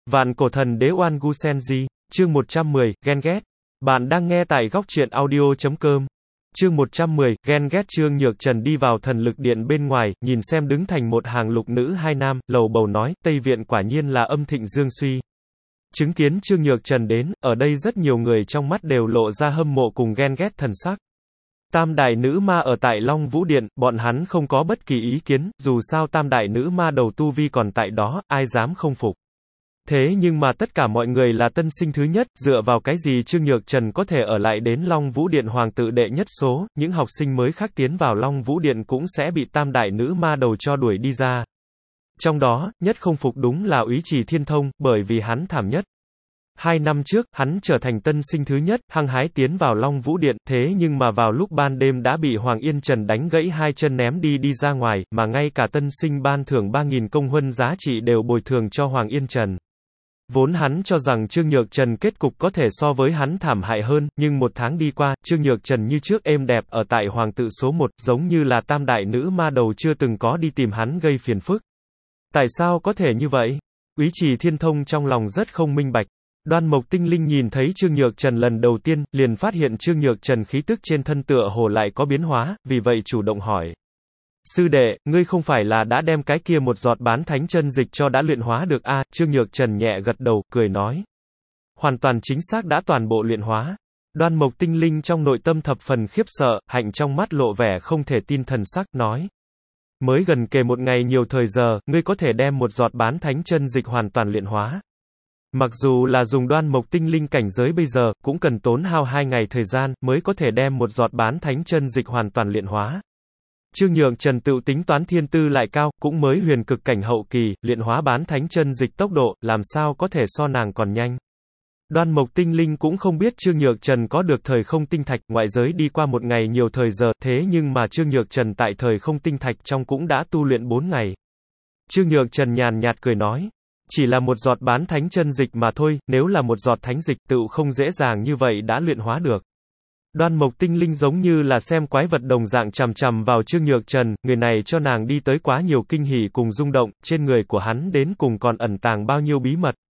Vạn cổ thần đế Oan Gu Senji, chương 110, ghen ghét. Bạn đang nghe tại góc truyện audio.com. Chương 110, ghen ghét. Trương Nhược Trần đi vào thần lực điện bên ngoài, nhìn xem đứng thành một hàng lục nữ hai nam, lầu bầu nói, Tây Viện quả nhiên là âm thịnh dương suy. Chứng kiến Trương Nhược Trần đến, ở đây rất nhiều người trong mắt đều lộ ra hâm mộ cùng ghen ghét thần sắc. Tam đại nữ ma ở tại Long Vũ Điện, bọn hắn không có bất kỳ ý kiến, dù sao tam đại nữ ma đầu tu vi còn tại đó, ai dám không phục. Thế nhưng mà tất cả mọi người là tân sinh thứ nhất, dựa vào cái gì Trương Nhược Trần có thể ở lại đến Long Vũ Điện hoàng tự đệ nhất số, những học sinh mới khác tiến vào Long Vũ Điện cũng sẽ bị tam đại nữ ma đầu cho đuổi đi ra. Trong đó, nhất không phục đúng là Úy Trì Thiên Thông, bởi vì hắn thảm nhất. 2 năm trước, hắn trở thành tân sinh thứ nhất, hăng hái tiến vào Long Vũ Điện, thế nhưng mà vào lúc ban đêm đã bị Hoàng Yên Trần đánh gãy hai chân ném đi ra ngoài, mà ngay cả tân sinh ban thưởng 3.000 công huân giá trị đều bồi thường cho Hoàng Yên Trần. Vốn hắn cho rằng Trương Nhược Trần kết cục có thể so với hắn thảm hại hơn, nhưng một tháng đi qua, Trương Nhược Trần như trước êm đẹp ở tại hoàng tự số 1, giống như là tam đại nữ ma đầu chưa từng có đi tìm hắn gây phiền phức. Tại sao có thể như vậy? Úy Trì Thiên Thông trong lòng rất không minh bạch. Đoan Mộc Tinh Linh nhìn thấy Trương Nhược Trần lần đầu tiên, liền phát hiện Trương Nhược Trần khí tức trên thân tựa hồ lại có biến hóa, vì vậy chủ động hỏi. Sư đệ, ngươi không phải là đã đem cái kia một giọt bán thánh chân dịch cho đã luyện hóa được a? Trương Nhược Trần nhẹ gật đầu, cười nói. Hoàn toàn chính xác đã toàn bộ luyện hóa. Đoan Mộc Tinh Linh trong nội tâm thập phần khiếp sợ, hạnh trong mắt lộ vẻ không thể tin thần sắc, nói. Mới gần kề một ngày nhiều thời giờ, ngươi có thể đem một giọt bán thánh chân dịch hoàn toàn luyện hóa. Mặc dù là dùng Đoan Mộc Tinh Linh cảnh giới bây giờ, cũng cần tốn hao 2 ngày thời gian, mới có thể đem một giọt bán thánh chân dịch hoàn toàn luyện hóa. Trương Nhược Trần tự tính toán thiên tư lại cao, cũng mới huyền cực cảnh hậu kỳ, luyện hóa bán thánh chân dịch tốc độ, làm sao có thể so nàng còn nhanh. Đoan Mộc Tinh Linh cũng không biết Trương Nhược Trần có được thời không tinh thạch, ngoại giới đi qua một ngày nhiều thời giờ, thế nhưng mà Trương Nhược Trần tại thời không tinh thạch trong cũng đã tu luyện 4 ngày. Trương Nhược Trần nhàn nhạt cười nói. Chỉ là một giọt bán thánh chân dịch mà thôi, nếu là một giọt thánh dịch tựu không dễ dàng như vậy đã luyện hóa được. Đoan Mộc Tinh Linh giống như là xem quái vật đồng dạng chằm chằm vào Trương Nhược Trần, người này cho nàng đi tới quá nhiều kinh hỉ cùng rung động, trên người của hắn đến cùng còn ẩn tàng bao nhiêu bí mật.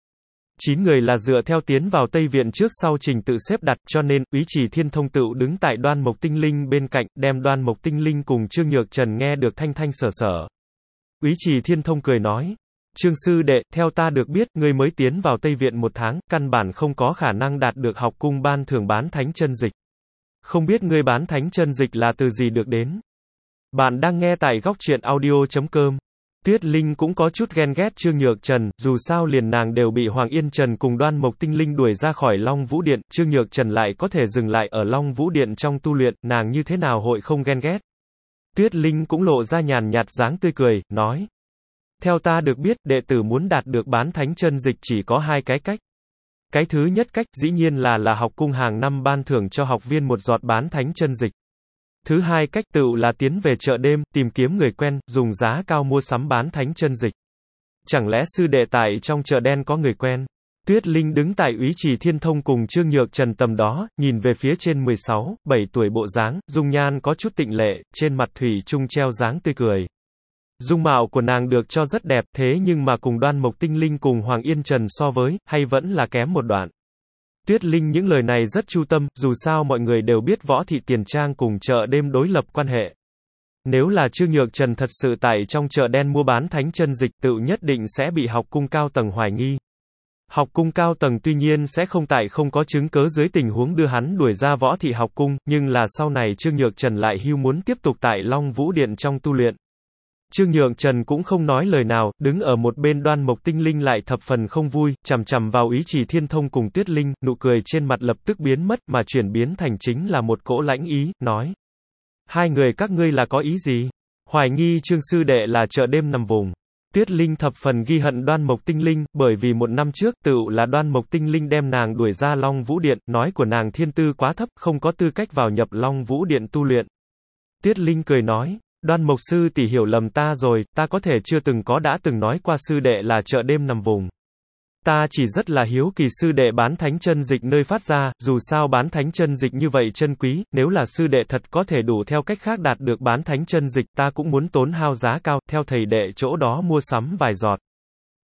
9 người là dựa theo tiến vào Tây Viện trước sau trình tự xếp đặt, cho nên, Úy Trì Thiên Thông tựu đứng tại Đoan Mộc Tinh Linh bên cạnh, đem Đoan Mộc Tinh Linh cùng Trương Nhược Trần nghe được thanh thanh sở sở. Úy Trì Thiên Thông cười nói. Trương sư đệ, theo ta được biết, ngươi mới tiến vào Tây Viện 1 tháng, căn bản không có khả năng đạt được học cung ban thưởng bán thánh chân dịch. Không biết ngươi bán thánh chân dịch là từ gì được đến? Bạn đang nghe tại góc truyện audio.com. Tuyết Linh cũng có chút ghen ghét Trương Nhược Trần, dù sao liền nàng đều bị Hoàng Yên Trần cùng Đoan Mộc Tinh Linh đuổi ra khỏi Long Vũ Điện, Trương Nhược Trần lại có thể dừng lại ở Long Vũ Điện trong tu luyện, nàng như thế nào hội không ghen ghét? Tuyết Linh cũng lộ ra nhàn nhạt dáng tươi cười, nói. Theo ta được biết, đệ tử muốn đạt được bán thánh chân dịch chỉ có 2 cái cách. Cái thứ nhất cách, dĩ nhiên là học cung hàng năm ban thưởng cho học viên một giọt bán thánh chân dịch. Thứ hai cách tựu là tiến về chợ đêm, tìm kiếm người quen, dùng giá cao mua sắm bán thánh chân dịch. Chẳng lẽ sư đệ tại trong chợ đen có người quen? Tuyết Linh đứng tại Úy Trì Thiên Thông cùng Trương Nhược Trần tầm đó, nhìn về phía trên 16, 7 tuổi bộ dáng, dung nhan có chút tịnh lệ, trên mặt thủy chung treo dáng tươi cười. Dung mạo của nàng được cho rất đẹp, thế nhưng mà cùng Đoan Mộc Tinh Linh cùng Hoàng Yên Trần so với, hay vẫn là kém một đoạn. Tuyết Linh những lời này rất chu tâm, dù sao mọi người đều biết Võ Thị Tiền Trang cùng chợ đêm đối lập quan hệ. Nếu là Trương Nhược Trần thật sự tại trong chợ đen mua bán thánh chân dịch tự nhất định sẽ bị học cung cao tầng hoài nghi. Học cung cao tầng tuy nhiên sẽ không tại không có chứng cớ dưới tình huống đưa hắn đuổi ra Võ Thị học cung, nhưng là sau này Trương Nhược Trần lại hưu muốn tiếp tục tại Long Vũ Điện trong tu luyện. Trương Nhược Trần cũng không nói lời nào, đứng ở một bên Đoan Mộc Tinh Linh lại thập phần không vui, chằm chằm vào Úy Trì Thiên Thông cùng Tuyết Linh, nụ cười trên mặt lập tức biến mất, mà chuyển biến thành chính là một cỗ lãnh ý, nói. 2 người các ngươi là có ý gì? Hoài nghi Trương sư đệ là chợ đêm nằm vùng. Tuyết Linh thập phần ghi hận Đoan Mộc Tinh Linh, bởi vì 1 năm trước, tựu là Đoan Mộc Tinh Linh đem nàng đuổi ra Long Vũ Điện, nói của nàng thiên tư quá thấp, không có tư cách vào nhập Long Vũ Điện tu luyện. Tuyết Linh cười nói. Đoan Mộc sư tỷ hiểu lầm ta rồi, ta có thể chưa từng có đã từng nói qua sư đệ là chợ đêm nằm vùng. Ta chỉ rất là hiếu kỳ sư đệ bán thánh chân dịch nơi phát ra, dù sao bán thánh chân dịch như vậy chân quý, nếu là sư đệ thật có thể đủ theo cách khác đạt được bán thánh chân dịch, ta cũng muốn tốn hao giá cao, theo thầy đệ chỗ đó mua sắm vài giọt.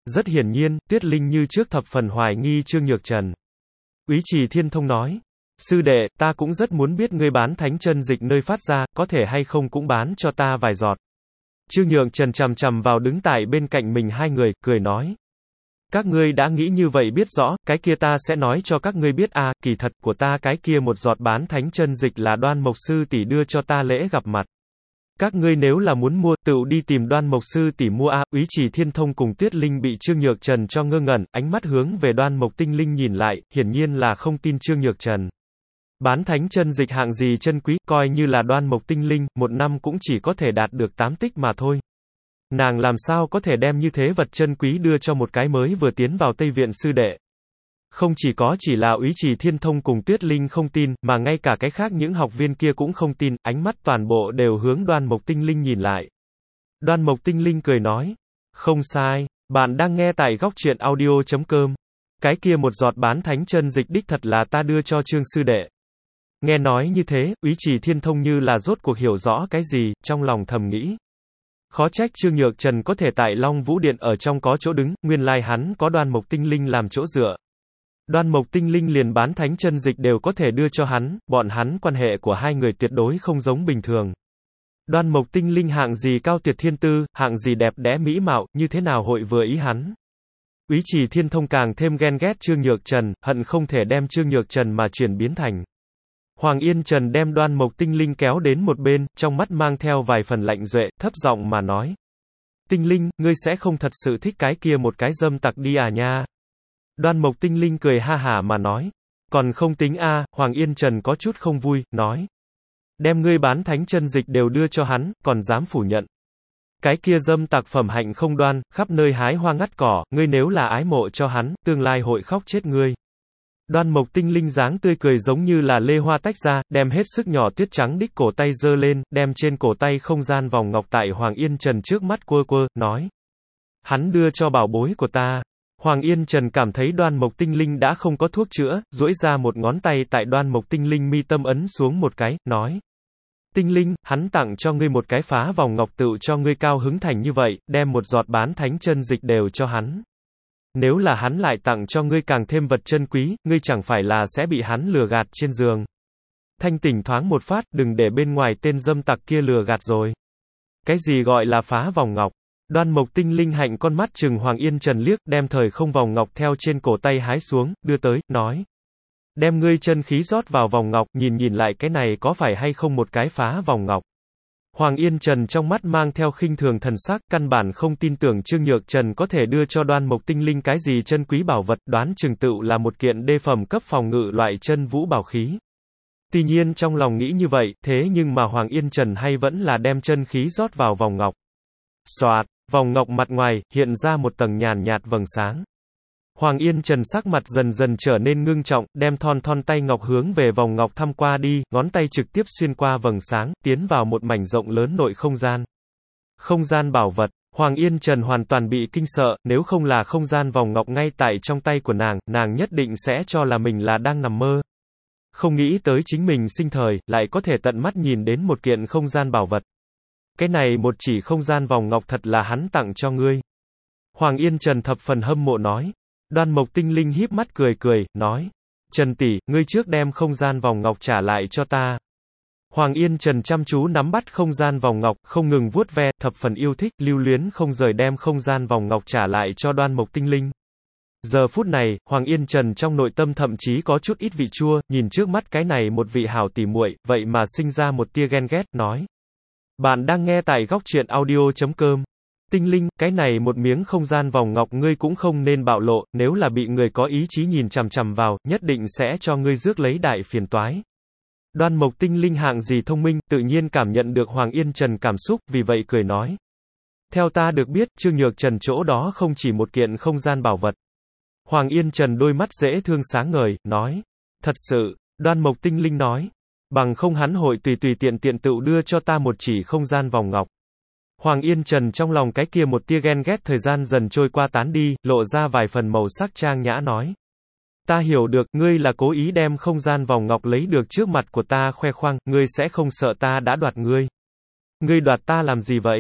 Rất hiển nhiên, Tuyết Linh như trước thập phần hoài nghi Trương Nhược Trần. Úy Trì Thiên Thông nói, sư đệ, ta cũng rất muốn biết ngươi bán thánh chân dịch nơi phát ra, có thể hay không cũng bán cho ta vài giọt. Trương Nhược Trần chằm chằm vào đứng tại bên cạnh mình hai người, cười nói. Các ngươi đã nghĩ như vậy biết rõ, cái kia ta sẽ nói cho các ngươi biết à, kỳ thật của ta cái kia một giọt bán thánh chân dịch là Đoan Mộc sư tỷ đưa cho ta lễ gặp mặt. Các ngươi nếu là muốn mua, tựu đi tìm Đoan Mộc sư tỷ mua a. Úy Trì Thiên Thông cùng Tuyết Linh bị Trương Nhược Trần cho ngơ ngẩn, ánh mắt hướng về Đoan Mộc Tinh Linh nhìn lại, hiển nhiên là không tin Trương Nhược Trần. Bán thánh chân dịch hạng gì chân quý, coi như là Đoan Mộc Tinh Linh, một năm cũng chỉ có thể đạt được 8 tích mà thôi. Nàng làm sao có thể đem như thế vật chân quý đưa cho một cái mới vừa tiến vào Tây Viện sư đệ. Không chỉ là Úy Trì Thiên Thông cùng Tuyết Linh không tin, mà ngay cả cái khác những học viên kia cũng không tin, ánh mắt toàn bộ đều hướng Đoan Mộc Tinh Linh nhìn lại. Đoan Mộc Tinh Linh cười nói, không sai, bạn đang nghe tại góc truyện audio.com. Cái kia một giọt bán thánh chân dịch đích thật là ta đưa cho Trương sư đệ. Nghe nói như thế, Úy Trì Thiên Thông như là rốt cuộc hiểu rõ cái gì, trong lòng thầm nghĩ. Khó trách Trương Nhược Trần có thể tại Long Vũ Điện ở trong có chỗ đứng, nguyên lai hắn có Đoan Mộc Tinh Linh làm chỗ dựa. Đoan Mộc Tinh Linh liền bán thánh chân dịch đều có thể đưa cho hắn, bọn hắn quan hệ của hai người tuyệt đối không giống bình thường. Đoan Mộc Tinh Linh hạng gì cao tuyệt thiên tư, hạng gì đẹp đẽ mỹ mạo, như thế nào hội vừa ý hắn. Úy Trì Thiên Thông càng thêm ghen ghét Trương Nhược Trần, hận không thể đem Trương Nhược Trần mà chuyển biến thành. Hoàng Yên Trần đem Đoan Mộc Tinh Linh kéo đến một bên, trong mắt mang theo vài phần lạnh duệ, thấp giọng mà nói. Tinh Linh, ngươi sẽ không thật sự thích cái kia một cái dâm tặc đi à nha. Đoan Mộc Tinh Linh cười ha hả mà nói. Còn không tính a. Hoàng Yên Trần có chút không vui, nói. Đem ngươi bán thánh chân dịch đều đưa cho hắn, còn dám phủ nhận. Cái kia dâm tặc phẩm hạnh không đoan, khắp nơi hái hoa ngắt cỏ, ngươi nếu là ái mộ cho hắn, tương lai hội khóc chết ngươi. Đoan Mộc Tinh Linh dáng tươi cười giống như là lê hoa tách ra, đem hết sức nhỏ tuyết trắng đích cổ tay giơ lên, đem trên cổ tay không gian vòng ngọc tại Hoàng Yên Trần trước mắt quơ quơ, nói. Hắn đưa cho bảo bối của ta. Hoàng Yên Trần cảm thấy Đoan Mộc Tinh Linh đã không có thuốc chữa, duỗi ra một ngón tay tại Đoan Mộc Tinh Linh mi tâm ấn xuống một cái, nói. Tinh Linh, hắn tặng cho ngươi một cái phá vòng ngọc tựu cho ngươi cao hứng thành như vậy, đem một giọt bán thánh chân dịch đều cho hắn. Nếu là hắn lại tặng cho ngươi càng thêm vật chân quý, ngươi chẳng phải là sẽ bị hắn lừa gạt trên giường. Thanh tỉnh thoáng một phát, đừng để bên ngoài tên dâm tặc kia lừa gạt rồi. Cái gì gọi là phá vòng ngọc? Đoan Mộc Tinh Linh hạnh con mắt trừng Hoàng Yên Trần liếc, đem thời không vòng ngọc theo trên cổ tay hái xuống, đưa tới, nói. Đem ngươi chân khí rót vào vòng ngọc, nhìn lại cái này có phải hay không một cái phá vòng ngọc. Hoàng Yên Trần trong mắt mang theo khinh thường thần sắc, căn bản không tin tưởng Trương Nhược Trần có thể đưa cho Đoan Mộc Tinh Linh cái gì chân quý bảo vật, đoán chừng tựu là một kiện đê phẩm cấp phòng ngự loại chân vũ bảo khí. Tuy nhiên trong lòng nghĩ như vậy, thế nhưng mà Hoàng Yên Trần hay vẫn là đem chân khí rót vào vòng ngọc. Xoạt, vòng ngọc mặt ngoài, hiện ra một tầng nhàn nhạt vầng sáng. Hoàng Yên Trần sắc mặt dần dần trở nên ngưng trọng, đem thon tay ngọc hướng về vòng ngọc thăm qua đi, ngón tay trực tiếp xuyên qua vầng sáng, tiến vào một mảnh rộng lớn nội không gian. Không gian bảo vật, Hoàng Yên Trần hoàn toàn bị kinh sợ, nếu không là không gian vòng ngọc ngay tại trong tay của nàng nhất định sẽ cho là mình là đang nằm mơ. Không nghĩ tới chính mình sinh thời, lại có thể tận mắt nhìn đến một kiện không gian bảo vật. Cái này một chỉ không gian vòng ngọc thật là hắn tặng cho ngươi. Hoàng Yên Trần thập phần hâm mộ nói. Đoan Mộc Tinh Linh híp mắt cười, nói. Trần tỷ, ngươi trước đem không gian vòng ngọc trả lại cho ta. Hoàng Yên Trần chăm chú nắm bắt không gian vòng ngọc, không ngừng vuốt ve, thập phần yêu thích, lưu luyến không rời đem không gian vòng ngọc trả lại cho Đoan Mộc Tinh Linh. Giờ phút này, Hoàng Yên Trần trong nội tâm thậm chí có chút ít vị chua, nhìn trước mắt cái này một vị hảo tỉ muội, vậy mà sinh ra một tia ghen ghét, nói. Bạn đang nghe tại góc truyện audio.com. Tinh Linh, cái này một miếng không gian vòng ngọc ngươi cũng không nên bạo lộ, nếu là bị người có ý chí nhìn chằm chằm vào, nhất định sẽ cho ngươi rước lấy đại phiền toái. Đoan Mộc Tinh Linh hạng gì thông minh, tự nhiên cảm nhận được Hoàng Yên Trần cảm xúc, vì vậy cười nói. Theo ta được biết, Trương Nhược Trần chỗ đó không chỉ một kiện không gian bảo vật. Hoàng Yên Trần đôi mắt dễ thương sáng ngời, nói. Thật sự, Đoan Mộc Tinh Linh nói. Bằng không hắn hội tùy tiện tự đưa cho ta một chỉ không gian vòng ngọc. Hoàng Yên Trần trong lòng cái kia một tia ghen ghét thời gian dần trôi qua tán đi, lộ ra vài phần màu sắc trang nhã nói. Ta hiểu được, ngươi là cố ý đem không gian vòng ngọc lấy được trước mặt của ta khoe khoang, ngươi sẽ không sợ ta đã đoạt ngươi. Ngươi đoạt ta làm gì vậy?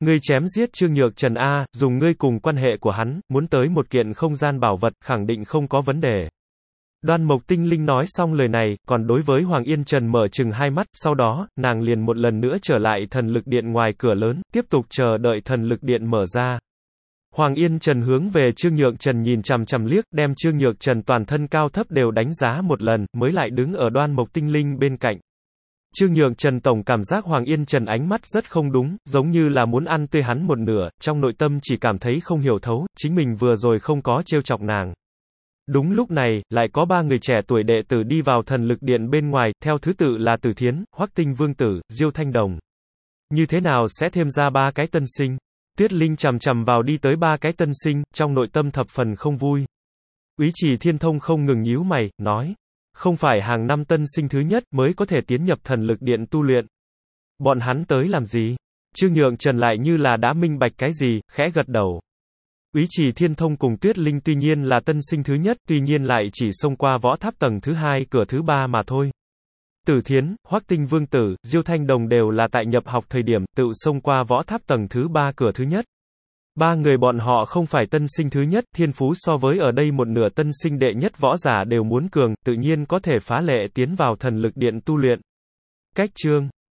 Ngươi chém giết Trương Nhược Trần a, dùng ngươi cùng quan hệ của hắn, muốn tới một kiện không gian bảo vật, khẳng định không có vấn đề. Đoan Mộc Tinh Linh nói xong lời này, còn đối với Hoàng Yên Trần mở trừng hai mắt, sau đó, nàng liền một lần nữa trở lại thần lực điện ngoài cửa lớn, tiếp tục chờ đợi thần lực điện mở ra. Hoàng Yên Trần hướng về Trương Nhược Trần nhìn chằm chằm liếc, đem Trương Nhược Trần toàn thân cao thấp đều đánh giá một lần, mới lại đứng ở Đoan Mộc Tinh Linh bên cạnh. Trương Nhược Trần tổng cảm giác Hoàng Yên Trần ánh mắt rất không đúng, giống như là muốn ăn tươi hắn một nửa, trong nội tâm chỉ cảm thấy không hiểu thấu, chính mình vừa rồi không có trêu chọc nàng. Đúng lúc này, lại có ba người trẻ tuổi đệ tử đi vào thần lực điện bên ngoài, theo thứ tự là Từ Thiến, Hoắc Tinh Vương Tử, Diêu Thanh Đồng. Như thế nào sẽ thêm ra ba cái tân sinh? Tuyết Linh chằm chằm vào đi tới ba cái tân sinh, trong nội tâm thập phần không vui. Úy Trì Thiên Thông không ngừng nhíu mày, nói. Không phải hàng năm tân sinh thứ nhất mới có thể tiến nhập thần lực điện tu luyện. Bọn hắn tới làm gì? Trương Nhượng Trần lại như là đã minh bạch cái gì, khẽ gật đầu. Úy Trì Thiên Thông cùng Tuyết Linh tuy nhiên là tân sinh thứ nhất, tuy nhiên lại chỉ xông qua võ tháp tầng thứ hai, cửa thứ ba mà thôi. Từ Thiến, Hoắc Tinh Vương Tử, Diêu Thanh Đồng đều là tại nhập học thời điểm, tự xông qua võ tháp tầng thứ ba cửa thứ nhất. Ba người bọn họ không phải tân sinh thứ nhất, thiên phú so với ở đây một nửa tân sinh đệ nhất võ giả đều muốn cường, tự nhiên có thể phá lệ tiến vào thần lực điện tu luyện. Cách chương